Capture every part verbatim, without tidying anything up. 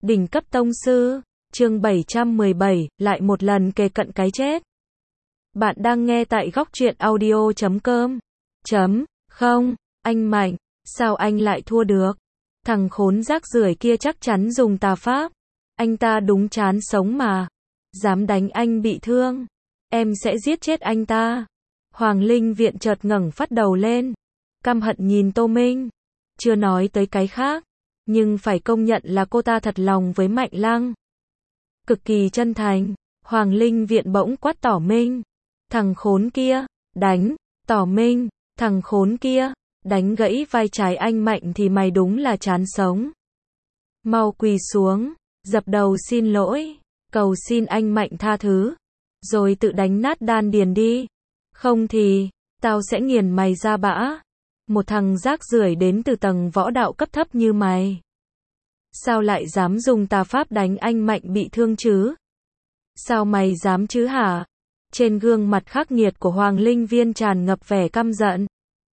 Đỉnh cấp tông sư, chương bảy trăm mười bảy, lại một lần kề cận cái chết. Bạn đang nghe tại góc truyện audio chấm com. Chấm, không, anh Mạnh, sao anh lại thua được? Thằng khốn rác rưởi kia chắc chắn dùng tà pháp. Anh ta đúng chán sống mà. Dám đánh anh bị thương. Em sẽ giết chết anh ta. Hoàng Linh Viện chợt ngẩng phát đầu lên. Căm hận nhìn Tô Minh. Chưa nói tới cái khác. Nhưng phải công nhận là cô ta thật lòng với Mạnh Lăng. Cực kỳ chân thành. Hoàng Linh Viện bỗng quát Tỏ Minh. Thằng khốn kia, đánh, Tỏ Minh, thằng khốn kia, đánh gãy vai trái anh Mạnh thì mày đúng là chán sống. Mau quỳ xuống, dập đầu xin lỗi, cầu xin anh Mạnh tha thứ, rồi tự đánh nát đan điền đi. Không thì, tao sẽ nghiền mày ra bã. Một thằng rác rưởi đến từ tầng võ đạo cấp thấp như mày. Sao lại dám dùng tà pháp đánh anh Mạnh bị thương chứ? Sao mày dám chứ hả? Trên gương mặt khắc nghiệt của Hoàng Linh Viên tràn ngập vẻ căm giận.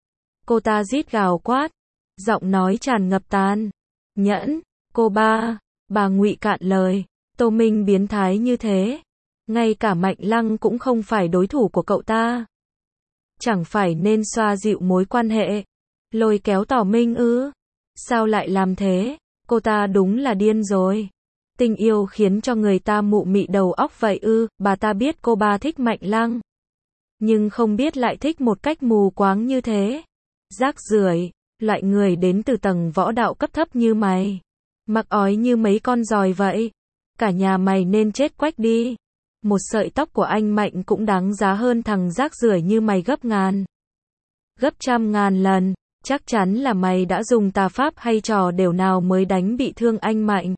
Cô ta rít gào quát, giọng nói tràn ngập tàn nhẫn. Cô ba, bà Ngụy cạn lời. Tô Minh biến thái như thế, ngay cả Mạnh Lăng cũng không phải đối thủ của cậu ta. Chẳng phải nên xoa dịu mối quan hệ, lôi kéo Tỏ Minh ư? Sao lại làm thế? Cô ta đúng là điên rồi. Tình yêu khiến cho người ta mụ mị đầu óc vậy ư? Bà ta biết cô ba thích Mạnh Lăng, nhưng không biết lại thích một cách mù quáng như thế. Rác rưởi, loại người đến từ tầng võ đạo cấp thấp như mày, mặc ói như mấy con giòi vậy. Cả nhà mày nên chết quách đi. Một sợi tóc của anh Mạnh cũng đáng giá hơn thằng rác rưởi như mày gấp ngàn, gấp trăm ngàn lần. Chắc chắn là mày đã dùng tà pháp hay trò đểu nào mới đánh bị thương anh Mạnh.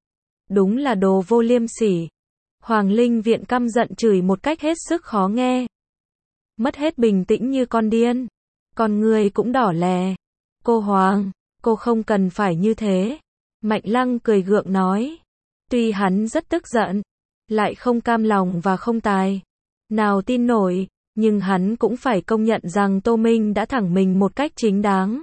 Đúng là đồ vô liêm sỉ. Hoàng Linh Viện căm giận chửi một cách hết sức khó nghe. Mất hết bình tĩnh như con điên. Con người cũng đỏ lè. Cô Hoàng, cô không cần phải như thế. Mạnh Lăng cười gượng nói. Tuy hắn rất tức giận, lại không cam lòng và không tài nào tin nổi, nhưng hắn cũng phải công nhận rằng Tô Minh đã thẳng mình một cách chính đáng.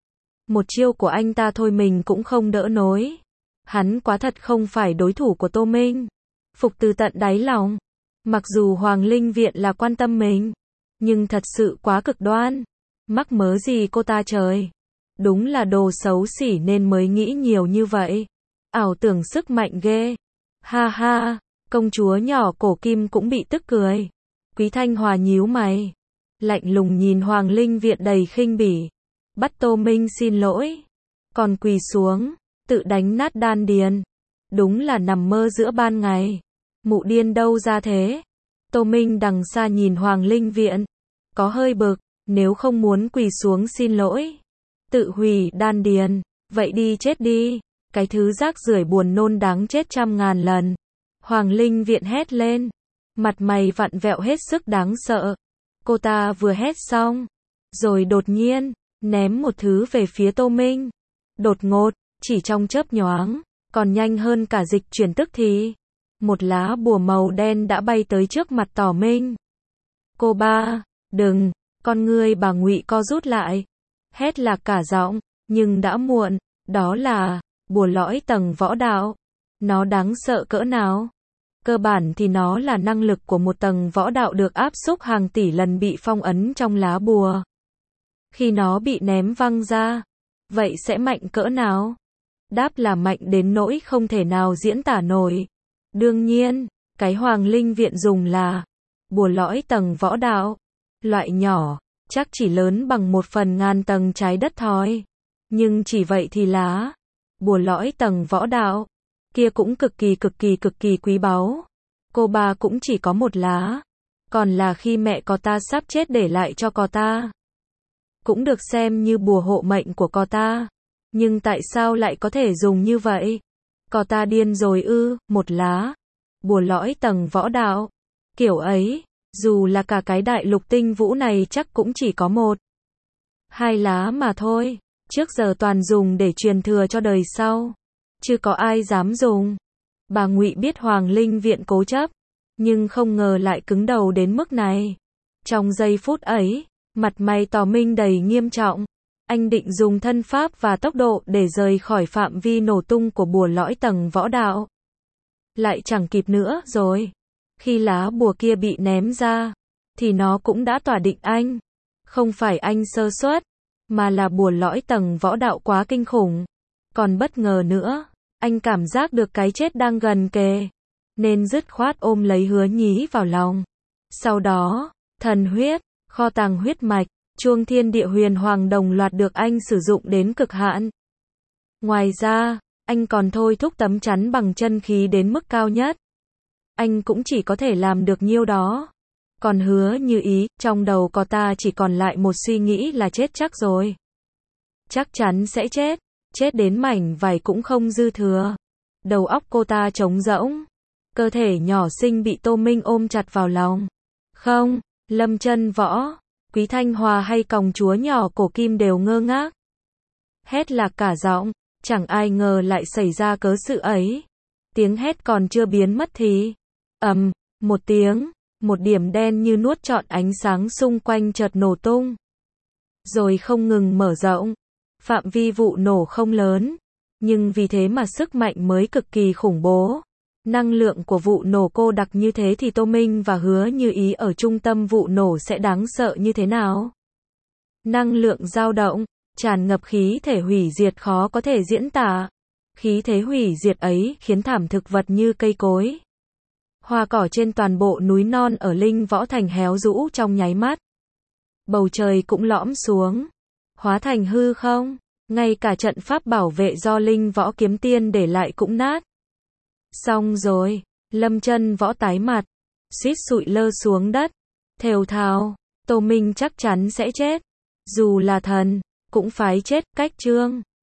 Một chiêu của anh ta thôi mình cũng không đỡ nổi. Hắn quá thật không phải đối thủ của Tô Minh. Phục từ tận đáy lòng. Mặc dù Hoàng Linh Viện là quan tâm mình, nhưng thật sự quá cực đoan. Mắc mớ gì cô ta trời. Đúng là đồ xấu xỉ nên mới nghĩ nhiều như vậy. Ảo tưởng sức mạnh ghê. Ha ha, công chúa nhỏ cổ kim cũng bị tức cười. Quý Thanh Hòa nhíu mày, lạnh lùng nhìn Hoàng Linh Viện đầy khinh bỉ. Bắt Tô Minh xin lỗi, còn quỳ xuống, tự đánh nát đan điền. Đúng là nằm mơ giữa ban ngày. Mụ điên đâu ra thế? Tô Minh đằng xa nhìn Hoàng Linh Viện, có hơi bực. Nếu không muốn quỳ xuống xin lỗi, tự hủy đan điền, vậy đi chết đi. Cái thứ rác rưởi buồn nôn đáng chết trăm ngàn lần. Hoàng Linh Viện hét lên, mặt mày vặn vẹo hết sức đáng sợ. Cô ta vừa hét xong, rồi đột nhiên ném một thứ về phía Tô Minh. Đột ngột, chỉ trong chớp nhoáng, còn nhanh hơn cả dịch chuyển tức thì, một lá bùa màu đen đã bay tới trước mặt Tỏ Minh. Cô ba, đừng! Con ngươi bà Ngụy co rút lại, hét là cả giọng, nhưng đã muộn. Đó là bùa lõi tầng võ đạo. Nó đáng sợ cỡ nào? Cơ bản thì nó là năng lực của một tầng võ đạo được áp xúc hàng tỷ lần bị phong ấn trong lá bùa. Khi nó bị ném văng ra, vậy sẽ mạnh cỡ nào? Đáp là mạnh đến nỗi không thể nào diễn tả nổi. Đương nhiên, cái Hoàng Linh Viện dùng là bùa lõi tầng võ đạo. Loại nhỏ, chắc chỉ lớn bằng một phần ngàn tầng trái đất thôi. Nhưng chỉ vậy thì lá bùa lõi tầng võ đạo kia cũng cực kỳ cực kỳ cực kỳ quý báu. Cô ba cũng chỉ có một lá, còn là khi mẹ cô ta sắp chết để lại cho cô ta. Cũng được xem như bùa hộ mệnh của cô ta. Nhưng tại sao lại có thể dùng như vậy? Cô ta điên rồi ư? Một lá bùa lõi tầng võ đạo kiểu ấy, dù là cả cái đại lục tinh vũ này chắc cũng chỉ có một hai lá mà thôi. Trước giờ toàn dùng để truyền thừa cho đời sau, chứ có ai dám dùng. Bà Ngụy biết Hoàng Linh Viện cố chấp, nhưng không ngờ lại cứng đầu đến mức này. Trong giây phút ấy, mặt mày Tỏ Minh đầy nghiêm trọng. Anh định dùng thân pháp và tốc độ để rời khỏi phạm vi nổ tung của bùa lõi tầng võ đạo. Lại chẳng kịp nữa rồi. Khi lá bùa kia bị ném ra, thì nó cũng đã tỏa định anh. Không phải anh sơ suất, mà là bùa lõi tầng võ đạo quá kinh khủng. Còn bất ngờ nữa, anh cảm giác được cái chết đang gần kề, nên dứt khoát ôm lấy Hứa Nhí vào lòng. Sau đó, thần huyết, kho tàng huyết mạch, chuông thiên địa huyền hoàng đồng loạt được anh sử dụng đến cực hạn. Ngoài ra, anh còn thôi thúc tấm chắn bằng chân khí đến mức cao nhất. Anh cũng chỉ có thể làm được nhiêu đó. Còn Hứa Như Ý, trong đầu cô ta chỉ còn lại một suy nghĩ là chết chắc rồi. Chắc chắn sẽ chết, chết đến mảnh vải cũng không dư thừa. Đầu óc cô ta trống rỗng, cơ thể nhỏ xinh bị Tô Minh ôm chặt vào lòng. Không, Lâm Chân Võ, Quý Thanh Hòa hay còng chúa nhỏ cổ kim đều ngơ ngác. Hét lạc cả giọng, chẳng ai ngờ lại xảy ra cớ sự ấy. Tiếng hét còn chưa biến mất thì, ầm, một tiếng, một điểm đen như nuốt trọn ánh sáng xung quanh chợt nổ tung. Rồi không ngừng mở rộng. Phạm vi vụ nổ không lớn, nhưng vì thế mà sức mạnh mới cực kỳ khủng bố. Năng lượng của vụ nổ cô đặc như thế thì Tô Minh và Hứa Như Ý ở trung tâm vụ nổ sẽ đáng sợ như thế nào? Năng lượng dao động, tràn ngập khí thể hủy diệt khó có thể diễn tả. Khí thế hủy diệt ấy khiến thảm thực vật như cây cối, hoa cỏ trên toàn bộ núi non ở Linh Võ Thành héo rũ trong nháy mắt. Bầu trời cũng lõm xuống, hóa thành hư không, ngay cả trận pháp bảo vệ do Linh Võ Kiếm Tiên để lại cũng nát. Xong rồi, Lâm Chân Võ tái mặt, suýt sụi lơ xuống đất, thều thào, Tô Minh chắc chắn sẽ chết. Dù là thần, cũng phải chết, cách chương.